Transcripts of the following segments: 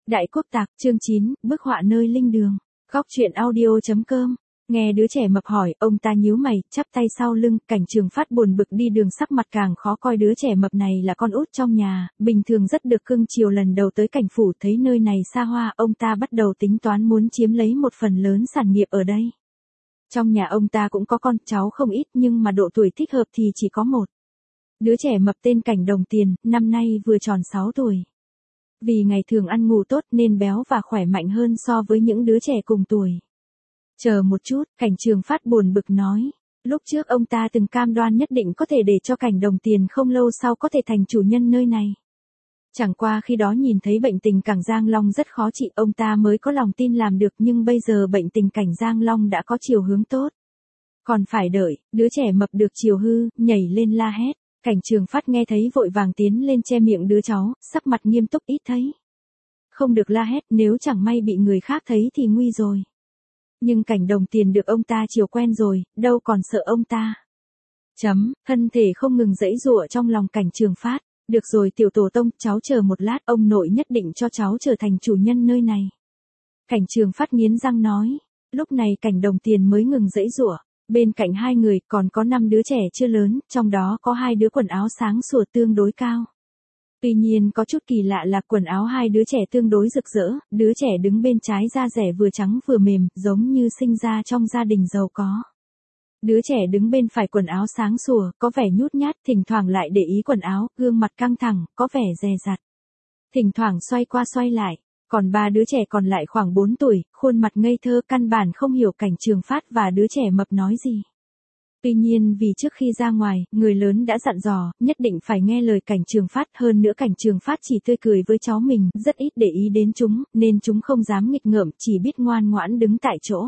Đại Quốc Tạc, chương 9, bức họa nơi linh đường. Góc truyện audio.com. Nghe đứa trẻ mập hỏi, ông ta nhíu mày, chắp tay sau lưng, Cảnh Trường Phát buồn bực đi đường sắc mặt càng khó coi. Đứa trẻ mập này là con út trong nhà, bình thường rất được cưng chiều, lần đầu tới Cảnh phủ thấy nơi này xa hoa, ông ta bắt đầu tính toán muốn chiếm lấy một phần lớn sản nghiệp ở đây. Trong nhà ông ta cũng có con cháu không ít nhưng mà độ tuổi thích hợp thì chỉ có một. Đứa trẻ mập tên Cảnh Đồng Tiền, năm nay vừa tròn 6 tuổi. Vì ngày thường ăn ngủ tốt nên béo và khỏe mạnh hơn so với những đứa trẻ cùng tuổi. Chờ một chút, Cảnh Trường Phát buồn bực nói. Lúc trước ông ta từng cam đoan nhất định có thể để cho Cảnh Đồng Tiền không lâu sau có thể thành chủ nhân nơi này. Chẳng qua khi đó nhìn thấy bệnh tình Cảnh Giang Long rất khó trị, ông ta mới có lòng tin làm được, nhưng bây giờ bệnh tình Cảnh Giang Long đã có chiều hướng tốt. Còn phải đợi, đứa trẻ mập được chiều hư, nhảy lên la hét. Cảnh Trường Phát nghe thấy vội vàng tiến lên che miệng đứa cháu, sắc mặt nghiêm túc, ít thấy. Không được la hét, nếu chẳng may bị người khác thấy thì nguy rồi. Nhưng Cảnh Đồng Tiền được ông ta chiều quen rồi, đâu còn sợ ông ta. Thân thể không ngừng giãy giụa trong lòng Cảnh Trường Phát. Được rồi tiểu tổ tông, cháu chờ một lát, ông nội nhất định cho cháu trở thành chủ nhân nơi này. Cảnh Trường Phát nghiến răng nói. Lúc này Cảnh Đồng Tiền mới ngừng giãy giụa. Bên cạnh hai người còn có 5 đứa trẻ chưa lớn, trong đó có 2 đứa quần áo sáng sủa tương đối cao. Tuy nhiên có chút kỳ lạ là quần áo 2 đứa trẻ tương đối rực rỡ, đứa trẻ đứng bên trái da rẻ vừa trắng vừa mềm, giống như sinh ra trong gia đình giàu có. Đứa trẻ đứng bên phải quần áo sáng sủa, có vẻ nhút nhát, thỉnh thoảng lại để ý quần áo, gương mặt căng thẳng, có vẻ dè dặt. Thỉnh thoảng xoay qua xoay lại. Còn 3 đứa trẻ còn lại khoảng 4 tuổi, khuôn mặt ngây thơ, căn bản không hiểu Cảnh Trường Phát và đứa trẻ mập nói gì. Tuy nhiên vì trước khi ra ngoài, người lớn đã dặn dò, nhất định phải nghe lời Cảnh Trường Phát, hơn nữa Cảnh Trường Phát chỉ tươi cười với cháu mình, rất ít để ý đến chúng, nên chúng không dám nghịch ngợm, chỉ biết ngoan ngoãn đứng tại chỗ.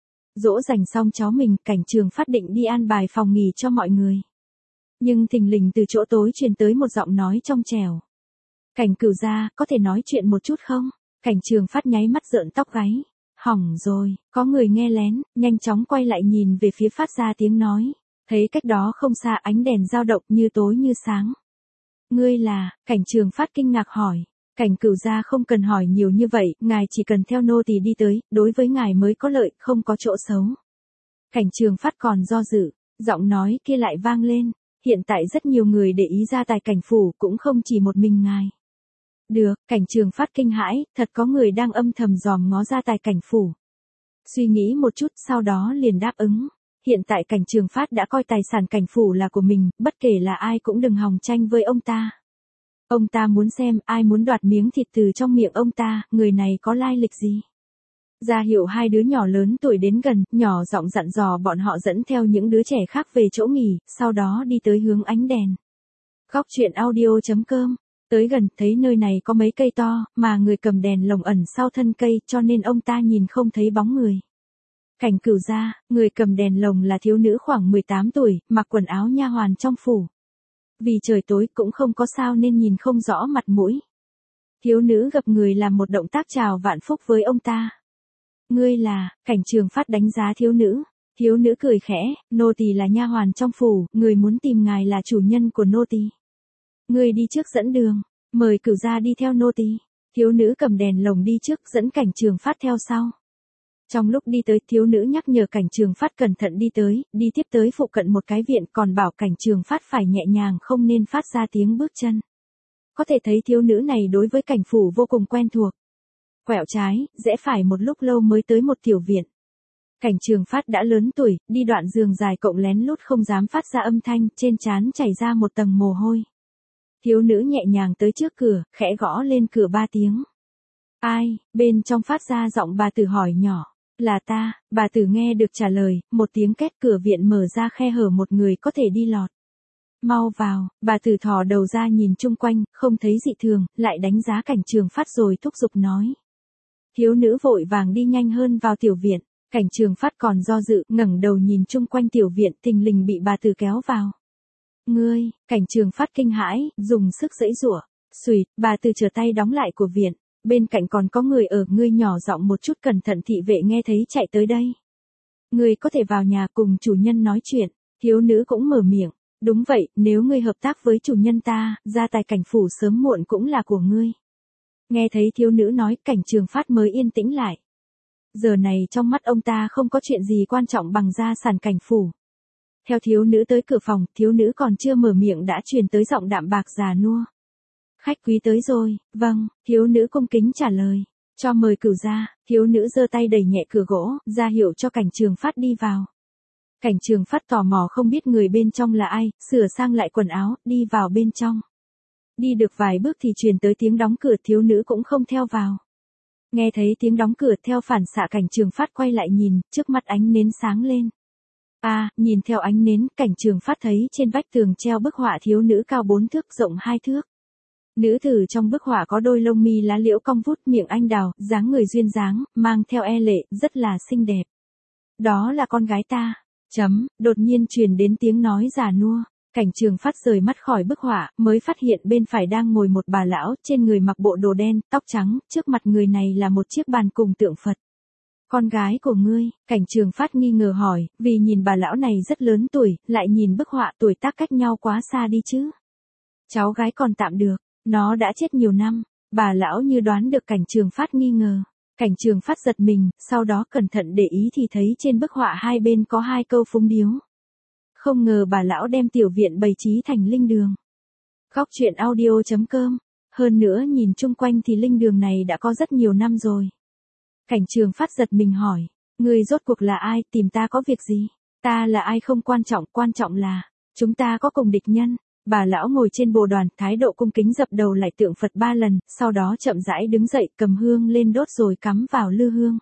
Dỗ dành xong cháu mình, Cảnh Trường Phát định đi an bài phòng nghỉ cho mọi người. Nhưng thình lình từ chỗ tối truyền tới một giọng nói trong trẻo. Cảnh Cửu gia, có thể nói chuyện một chút không? Cảnh Trường Phát nháy mắt rợn tóc gáy. Hỏng rồi, có người nghe lén, nhanh chóng quay lại nhìn về phía phát ra tiếng nói. Thấy cách đó không xa ánh đèn dao động như tối như sáng. Ngươi là, Cảnh Trường Phát kinh ngạc hỏi. Cảnh Cửu gia không cần hỏi nhiều như vậy, ngài chỉ cần theo nô tỳ đi tới, đối với ngài mới có lợi, không có chỗ xấu. Cảnh Trường Phát còn do dự, giọng nói kia lại vang lên. Hiện tại rất nhiều người để ý gia tài Cảnh phủ, cũng không chỉ một mình ngài. Được, Cảnh Trường Phát kinh hãi, thật có người đang âm thầm dòm ngó gia tài Cảnh phủ. Suy nghĩ một chút, sau đó liền đáp ứng. Hiện tại Cảnh Trường Phát đã coi tài sản Cảnh phủ là của mình, bất kể là ai cũng đừng hòng tranh với ông ta. Ông ta muốn xem ai muốn đoạt miếng thịt từ trong miệng ông ta, người này có lai lịch gì. Ra hiệu 2 đứa nhỏ lớn tuổi đến gần, nhỏ giọng dặn dò bọn họ dẫn theo những đứa trẻ khác về chỗ nghỉ, sau đó đi tới hướng ánh đèn. Góc truyện audio.com. Tới gần, thấy nơi này có mấy cây to, mà người cầm đèn lồng ẩn sau thân cây, cho nên ông ta nhìn không thấy bóng người. Cảnh Cửu gia, người cầm đèn lồng là thiếu nữ khoảng 18 tuổi, mặc quần áo nha hoàn trong phủ. Vì trời tối cũng không có sao nên nhìn không rõ mặt mũi. Thiếu nữ gặp người làm một động tác chào vạn phúc với ông ta. Ngươi là, Cảnh Trường Phát đánh giá thiếu nữ. Thiếu nữ cười khẽ, nô tỳ là nha hoàn trong phủ, người muốn tìm ngài là chủ nhân của nô tỳ. Ngươi đi trước dẫn đường, mời Cửu gia đi theo nô tỳ. Thiếu nữ cầm đèn lồng đi trước, dẫn Cảnh Trường Phát theo sau. Trong lúc đi tới, thiếu nữ nhắc nhở Cảnh Trường Phát cẩn thận đi tiếp tới phụ cận một cái viện, còn bảo Cảnh Trường Phát phải nhẹ nhàng, không nên phát ra tiếng bước chân. Có thể thấy thiếu nữ này đối với Cảnh phủ vô cùng quen thuộc. Quẹo trái, rẽ phải một lúc lâu mới tới một tiểu viện. Cảnh Trường Phát đã lớn tuổi, đi đoạn giường dài cộng lén lút không dám phát ra âm thanh, trên trán chảy ra một tầng mồ hôi. Thiếu nữ nhẹ nhàng tới trước cửa, khẽ gõ lên cửa 3 tiếng. Ai, bên trong phát ra giọng bà tử hỏi nhỏ. Là ta, bà tử nghe được trả lời, một tiếng két, cửa viện mở ra, khe hở một người có thể đi lọt. Mau vào, bà tử thò đầu ra nhìn chung quanh, không thấy dị thường, lại đánh giá Cảnh Trường Phát rồi thúc giục nói. Thiếu nữ vội vàng đi nhanh hơn vào tiểu viện, Cảnh Trường Phát còn do dự, ngẩng đầu nhìn chung quanh tiểu viện, thình lình bị bà tử kéo vào. Ngươi, Cảnh Trường Phát kinh hãi, dùng sức giãy giụa. Xuỵt, bà tử trở tay đóng lại của viện. Bên cạnh còn có người ở, ngươi nhỏ giọng một chút, cẩn thận thị vệ nghe thấy chạy tới đây. Ngươi có thể vào nhà cùng chủ nhân nói chuyện. Thiếu nữ cũng mở miệng. Đúng vậy, nếu ngươi hợp tác với chủ nhân ta, gia tài Cảnh phủ sớm muộn cũng là của ngươi. Nghe thấy thiếu nữ nói, Cảnh Trường Phát mới yên tĩnh lại. Giờ này trong mắt ông ta không có chuyện gì quan trọng bằng gia sản Cảnh phủ. Theo thiếu nữ tới cửa phòng, thiếu nữ còn chưa mở miệng đã truyền tới giọng đạm bạc già nua. Khách quý tới rồi, vâng, thiếu nữ cung kính trả lời. Cho mời cửu gia, thiếu nữ giơ tay đẩy nhẹ cửa gỗ, ra hiệu cho Cảnh Trường Phát đi vào. Cảnh Trường Phát tò mò không biết người bên trong là ai, sửa sang lại quần áo, đi vào bên trong. Đi được vài bước thì truyền tới tiếng đóng cửa, thiếu nữ cũng không theo vào. Nghe thấy tiếng đóng cửa, theo phản xạ Cảnh Trường Phát quay lại nhìn, trước mắt ánh nến sáng lên. Nhìn theo ánh nến, Cảnh Trường Phát thấy trên vách tường treo bức họa thiếu nữ cao 4 thước, rộng 2 thước. Nữ tử trong bức họa có đôi lông mi lá liễu cong vút, miệng anh đào, dáng người duyên dáng, mang theo e lệ, rất là xinh đẹp. Đó là con gái ta. Đột nhiên truyền đến tiếng nói già nua. Cảnh Trường Phát rời mắt khỏi bức họa, mới phát hiện bên phải đang ngồi một bà lão, trên người mặc bộ đồ đen, tóc trắng, trước mặt người này là một chiếc bàn cùng tượng Phật. Con gái của ngươi, Cảnh Trường Phát nghi ngờ hỏi, vì nhìn bà lão này rất lớn tuổi, lại nhìn bức họa tuổi tác cách nhau quá xa đi chứ. Cháu gái còn tạm được, nó đã chết nhiều năm. Bà lão như đoán được Cảnh Trường Phát nghi ngờ. Cảnh Trường Phát giật mình, sau đó cẩn thận để ý thì thấy trên bức họa hai bên có 2 câu phúng điếu. Không ngờ bà lão đem tiểu viện bày trí thành linh đường. Góc truyện audio.com. Hơn nữa nhìn chung quanh thì linh đường này đã có rất nhiều năm rồi. Cảnh Trường Phát giật mình hỏi, ngươi rốt cuộc là ai, tìm ta có việc gì? Ta là ai không quan trọng là, chúng ta có cùng địch nhân. Bà lão ngồi trên bồ đoàn, thái độ cung kính dập đầu lại tượng Phật 3 lần, sau đó chậm rãi đứng dậy, cầm hương lên đốt rồi cắm vào lư hương.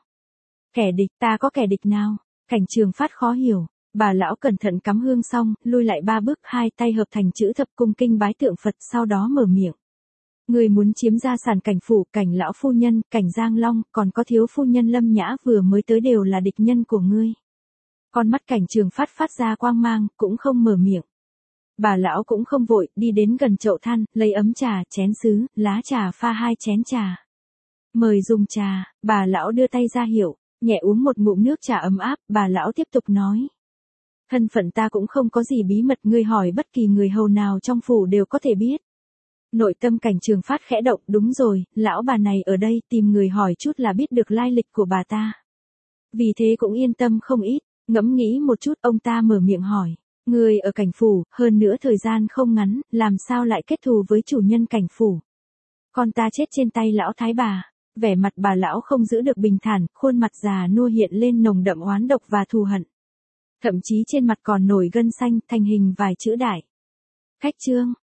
Kẻ địch, ta có kẻ địch nào? Cảnh Trường Phát khó hiểu. Bà lão cẩn thận cắm hương xong, lui lại 3 bước, 2 tay hợp thành chữ thập cung kinh bái tượng Phật, sau đó mở miệng. Người muốn chiếm gia sản Cảnh phủ, Cảnh lão phu nhân, Cảnh Giang Long, còn có thiếu phu nhân Lâm Nhã vừa mới tới đều là địch nhân của ngươi. Con mắt Cảnh Trường Phát phát ra quang mang, cũng không mở miệng. Bà lão cũng không vội, đi đến gần chậu than, lấy ấm trà, chén sứ, lá trà pha 2 chén trà. Mời dùng trà, bà lão đưa tay ra hiệu, nhẹ uống một ngụm nước trà ấm áp, bà lão tiếp tục nói. Thân phận ta cũng không có gì bí mật, ngươi hỏi bất kỳ người hầu nào trong phủ đều có thể biết. Nội tâm Cảnh Trường Phát khẽ động, đúng rồi, lão bà này ở đây, tìm người hỏi chút là biết được lai lịch của bà ta. Vì thế cũng yên tâm không ít, ngẫm nghĩ một chút, ông ta mở miệng hỏi. Người ở Cảnh phủ, hơn nữa thời gian không ngắn, làm sao lại kết thù với chủ nhân Cảnh phủ? Con ta chết trên tay lão thái bà. Vẻ mặt bà lão không giữ được bình thản, khuôn mặt già nua hiện lên nồng đậm oán độc và thù hận. Thậm chí trên mặt còn nổi gân xanh, thành hình vài chữ đại. Khách trương,